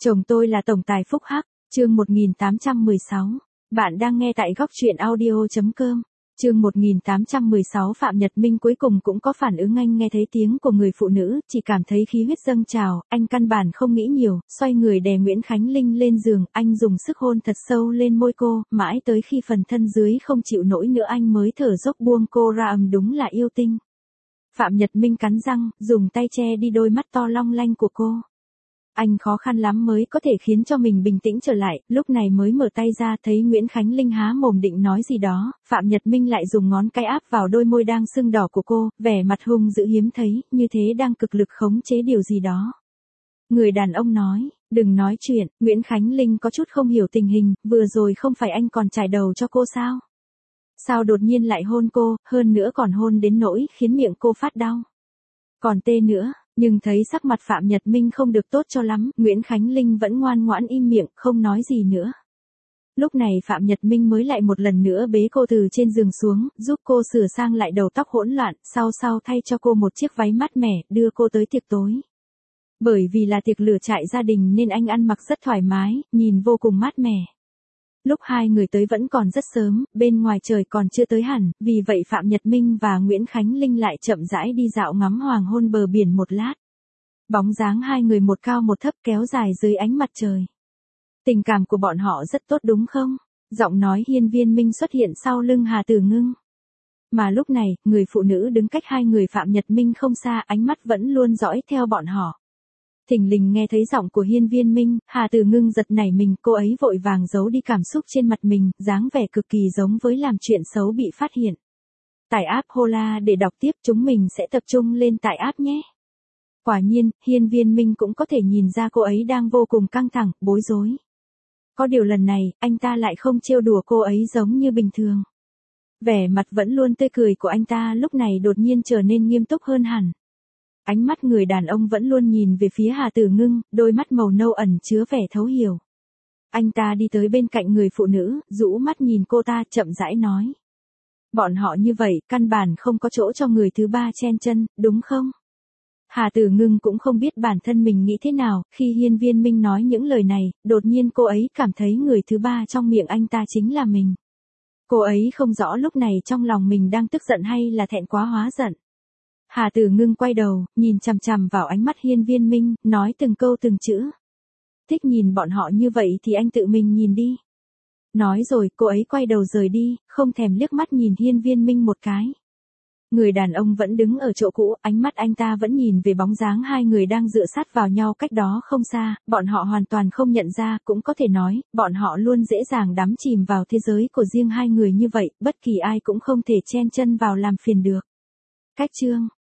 Chồng tôi là tổng tài phúc hắc, chương 1816. Bạn đang nghe tại góc truyện audio.com. Chương 1816 Phạm Nhật Minh cuối cùng cũng có phản ứng, anh nghe thấy tiếng của người phụ nữ, chỉ cảm thấy khí huyết dâng trào, anh căn bản không nghĩ nhiều, xoay người đè Nguyễn Khánh Linh lên giường, anh dùng sức hôn thật sâu lên môi cô, mãi tới khi phần thân dưới không chịu nổi nữa anh mới thở dốc buông cô ra. Đúng là yêu tinh. Phạm Nhật Minh cắn răng, dùng tay che đi đôi mắt to long lanh của cô. Anh khó khăn lắm mới có thể khiến cho mình bình tĩnh trở lại, lúc này mới mở tay ra thấy Nguyễn Khánh Linh há mồm định nói gì đó, Phạm Nhật Minh lại dùng ngón cái áp vào đôi môi đang sưng đỏ của cô, vẻ mặt hung dữ hiếm thấy, như thế đang cực lực khống chế điều gì đó. Người đàn ông nói, đừng nói chuyện, Nguyễn Khánh Linh có chút không hiểu tình hình, vừa rồi không phải anh còn chải đầu cho cô sao? Sao đột nhiên lại hôn cô, hơn nữa còn hôn đến nỗi khiến miệng cô phát đau. Còn tê nữa. Nhưng thấy sắc mặt Phạm Nhật Minh không được tốt cho lắm, Nguyễn Khánh Linh vẫn ngoan ngoãn im miệng, không nói gì nữa. Lúc này Phạm Nhật Minh mới lại một lần nữa bế cô từ trên giường xuống, giúp cô sửa sang lại đầu tóc hỗn loạn, sau thay cho cô một chiếc váy mát mẻ, đưa cô tới tiệc tối. Bởi vì là tiệc lửa trại gia đình nên anh ăn mặc rất thoải mái, nhìn vô cùng mát mẻ. Lúc hai người tới vẫn còn rất sớm, bên ngoài trời còn chưa tới hẳn, vì vậy Phạm Nhật Minh và Nguyễn Khánh Linh lại chậm rãi đi dạo ngắm hoàng hôn bờ biển một lát. Bóng dáng hai người một cao một thấp kéo dài dưới ánh mặt trời. Tình cảm của bọn họ rất tốt đúng không? Giọng nói Hiên Viên Minh xuất hiện sau lưng Hà Tử Ngưng. Mà lúc này, người phụ nữ đứng cách hai người Phạm Nhật Minh không xa, ánh mắt vẫn luôn dõi theo bọn họ. Thình lình nghe thấy giọng của Hiên Viên Minh, Hà Tử Ngưng giật nảy mình, cô ấy vội vàng giấu đi cảm xúc trên mặt mình, dáng vẻ cực kỳ giống với làm chuyện xấu bị phát hiện. Tải app Hola để đọc tiếp, chúng mình sẽ tập trung lên tải app nhé. Quả nhiên, Hiên Viên Minh cũng có thể nhìn ra cô ấy đang vô cùng căng thẳng, bối rối. Có điều lần này, anh ta lại không trêu đùa cô ấy giống như bình thường. Vẻ mặt vẫn luôn tươi cười của anh ta lúc này đột nhiên trở nên nghiêm túc hơn hẳn. Ánh mắt người đàn ông vẫn luôn nhìn về phía Hà Tử Ngưng, đôi mắt màu nâu ẩn chứa vẻ thấu hiểu. Anh ta đi tới bên cạnh người phụ nữ, rũ mắt nhìn cô ta, chậm rãi nói. Bọn họ như vậy, căn bản không có chỗ cho người thứ ba chen chân, đúng không? Hà Tử Ngưng cũng không biết bản thân mình nghĩ thế nào, khi Hiên Viên Minh nói những lời này, đột nhiên cô ấy cảm thấy người thứ ba trong miệng anh ta chính là mình. Cô ấy không rõ lúc này trong lòng mình đang tức giận hay là thẹn quá hóa giận. Hà Tử Ngưng quay đầu, nhìn chằm chằm vào ánh mắt Hiên Viên Minh, nói từng câu từng chữ. Thích nhìn bọn họ như vậy thì anh tự mình nhìn đi. Nói rồi, cô ấy quay đầu rời đi, không thèm liếc mắt nhìn Hiên Viên Minh một cái. Người đàn ông vẫn đứng ở chỗ cũ, ánh mắt anh ta vẫn nhìn về bóng dáng hai người đang dựa sát vào nhau cách đó không xa, bọn họ hoàn toàn không nhận ra, cũng có thể nói, bọn họ luôn dễ dàng đắm chìm vào thế giới của riêng hai người như vậy, bất kỳ ai cũng không thể chen chân vào làm phiền được. Cách chương